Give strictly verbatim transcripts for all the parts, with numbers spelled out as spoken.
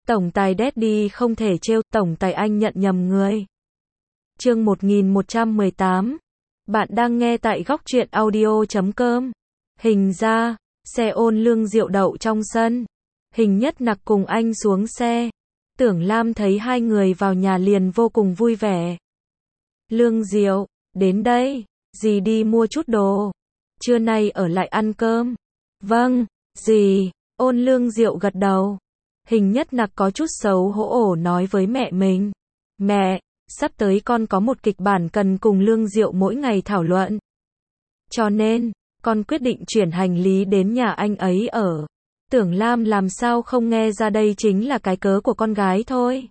Tổng tài Daddy không thể trêu, tổng tài anh nhận nhầm người. Chương một nghìn một trăm mười tám. Bạn đang nghe tại góc truyện audio chấm com. Hình ra, xe Ôn Lương Diệu đậu trong sân. Hình Nhất Nặc cùng anh xuống xe. Tưởng Lam thấy hai người vào nhà liền vô cùng vui vẻ. Lương Diệu, đến đây, dì đi mua chút đồ. Trưa nay ở lại ăn cơm. Vâng, dì. Ôn Lương Diệu gật đầu. Hình Nhất Nặc có chút xấu hổ ổ nói với mẹ mình. Mẹ, sắp tới con có một kịch bản cần cùng Lương Diệu mỗi ngày thảo luận. Cho nên, con quyết định chuyển hành lý đến nhà anh ấy ở. Tưởng Lam làm sao không nghe ra đây chính là cái cớ của con gái thôi.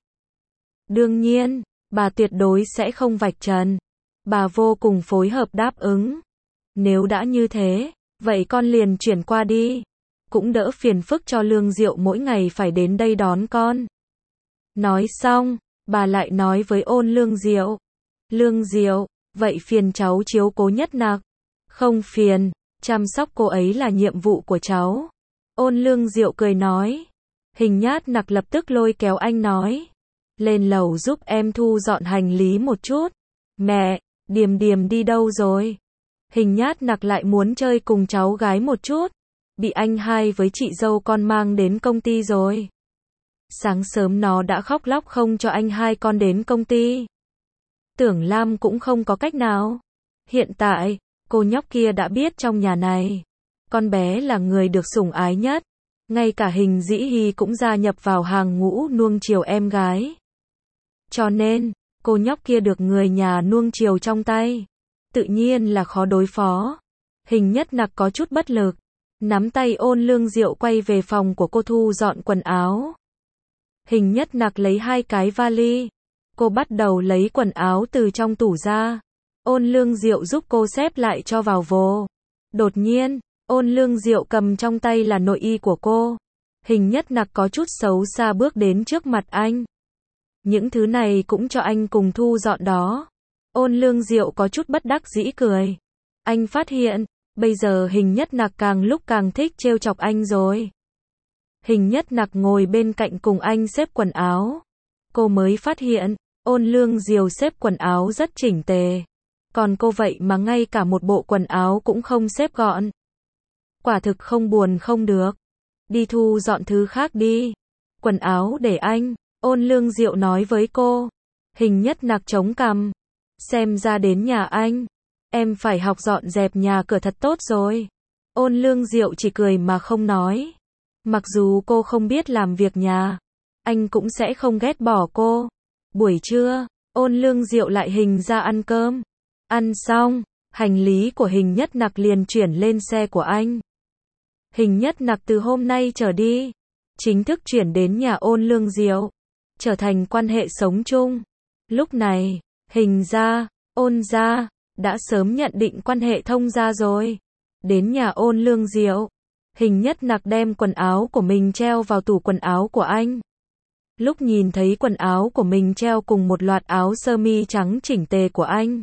Đương nhiên, bà tuyệt đối sẽ không vạch trần. Bà vô cùng phối hợp đáp ứng. Nếu đã như thế, vậy con liền chuyển qua đi. Cũng đỡ phiền phức cho Lương Diệu mỗi ngày phải đến đây đón con. Nói xong, bà lại nói với Ôn Lương Diệu. Lương Diệu, vậy phiền cháu chiếu cố Nhất Nặc. Không phiền, chăm sóc cô ấy là nhiệm vụ của cháu. Ôn Lương Diệu cười nói. Hình Nhất Nặc lập tức lôi kéo anh nói. Lên lầu giúp em thu dọn hành lý một chút. Mẹ, Điềm Điềm đi đâu rồi? Hình Nhất Nặc lại muốn chơi cùng cháu gái một chút. Bị anh hai với chị dâu con mang đến công ty rồi. Sáng sớm nó đã khóc lóc không cho anh hai con đến công ty. Tưởng Lam cũng không có cách nào. Hiện tại, cô nhóc kia đã biết trong nhà này, con bé là người được sủng ái nhất. Ngay cả Hình Dĩ Hi cũng gia nhập vào hàng ngũ nuông chiều em gái. Cho nên, cô nhóc kia được người nhà nuông chiều trong tay. Tự nhiên là khó đối phó. Hình Nhất Nặc có chút bất lực. Nắm tay Ôn Lương Diệu quay về phòng của cô thu dọn quần áo. Hình Nhất Nặc lấy hai cái vali. Cô bắt đầu lấy quần áo từ trong tủ ra. Ôn Lương Diệu giúp cô xếp lại cho vào vồ. Đột nhiên, Ôn Lương Diệu cầm trong tay là nội y của cô. Hình Nhất Nặc có chút xấu xa bước đến trước mặt anh. Những thứ này cũng cho anh cùng thu dọn đó. Ôn Lương Diệu có chút bất đắc dĩ cười. Anh phát hiện, bây giờ Hình Nhất Nặc càng lúc càng thích trêu chọc anh rồi. Hình Nhất Nặc ngồi bên cạnh cùng anh xếp quần áo. Cô mới phát hiện, Ôn Lương Diệu xếp quần áo rất chỉnh tề. Còn cô vậy mà ngay cả một bộ quần áo cũng không xếp gọn. Quả thực không buồn không được. Đi thu dọn thứ khác đi. Quần áo để anh. Ôn Lương Diệu nói với cô. Hình Nhất Nặc chống cằm. Xem ra đến nhà anh, em phải học dọn dẹp nhà cửa thật tốt rồi. Ôn Lương Diệu chỉ cười mà không nói. Mặc dù cô không biết làm việc nhà, anh cũng sẽ không ghét bỏ cô. Buổi trưa, Ôn Lương Diệu lại Hình ra ăn cơm. Ăn xong, hành lý của Hình Nhất Nặc liền chuyển lên xe của anh. Hình Nhất Nặc từ hôm nay trở đi, chính thức chuyển đến nhà Ôn Lương Diệu, trở thành quan hệ sống chung. Lúc này, Hình gia, Ôn gia đã sớm nhận định quan hệ thông gia rồi. Đến nhà Ôn Lương Diệu, Hình Nhất Nặc đem quần áo của mình treo vào tủ quần áo của anh. Lúc nhìn thấy quần áo của mình treo cùng một loạt áo sơ mi trắng chỉnh tề của anh,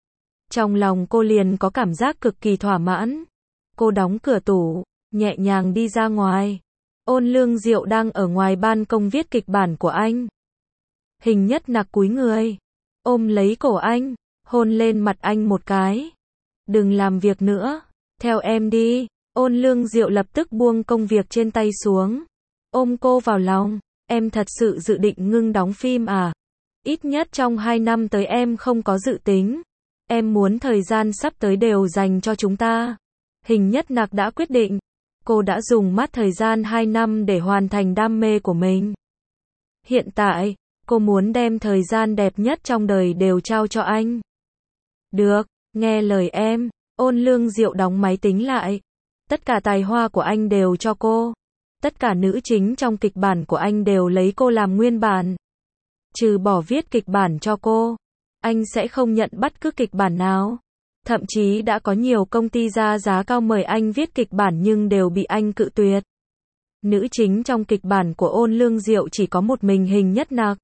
trong lòng cô liền có cảm giác cực kỳ thỏa mãn. Cô đóng cửa tủ, nhẹ nhàng đi ra ngoài. Ôn Lương Diệu đang ở ngoài ban công viết kịch bản của anh. Hình Nhất Nặc cúi người, ôm lấy cổ anh, hôn lên mặt anh một cái. Đừng làm việc nữa, theo em đi. Ôn Lương Diệu lập tức buông công việc trên tay xuống, ôm cô vào lòng. Em thật sự dự định ngưng đóng phim à? Ít nhất trong hai năm tới em không có dự tính. Em muốn thời gian sắp tới đều dành cho chúng ta. Hình Nhất Nặc đã quyết định. Cô đã dùng mất thời gian hai năm để hoàn thành đam mê của mình. Hiện tại, cô muốn đem thời gian đẹp nhất trong đời đều trao cho anh. Được, nghe lời em. Ôn Lương Diệu đóng máy tính lại. Tất cả tài hoa của anh đều cho cô. Tất cả nữ chính trong kịch bản của anh đều lấy cô làm nguyên bản. Trừ bỏ viết kịch bản cho cô, anh sẽ không nhận bất cứ kịch bản nào. Thậm chí đã có nhiều công ty ra giá cao mời anh viết kịch bản nhưng đều bị anh cự tuyệt. Nữ chính trong kịch bản của Ôn Lương Diệu chỉ có một mình Hình Nhất Nặc.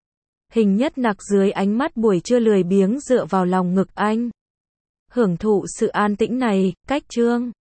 Hình Nhất Nặc dưới ánh mắt buổi trưa lười biếng dựa vào lòng ngực anh. Hưởng thụ sự an tĩnh này, cách chương.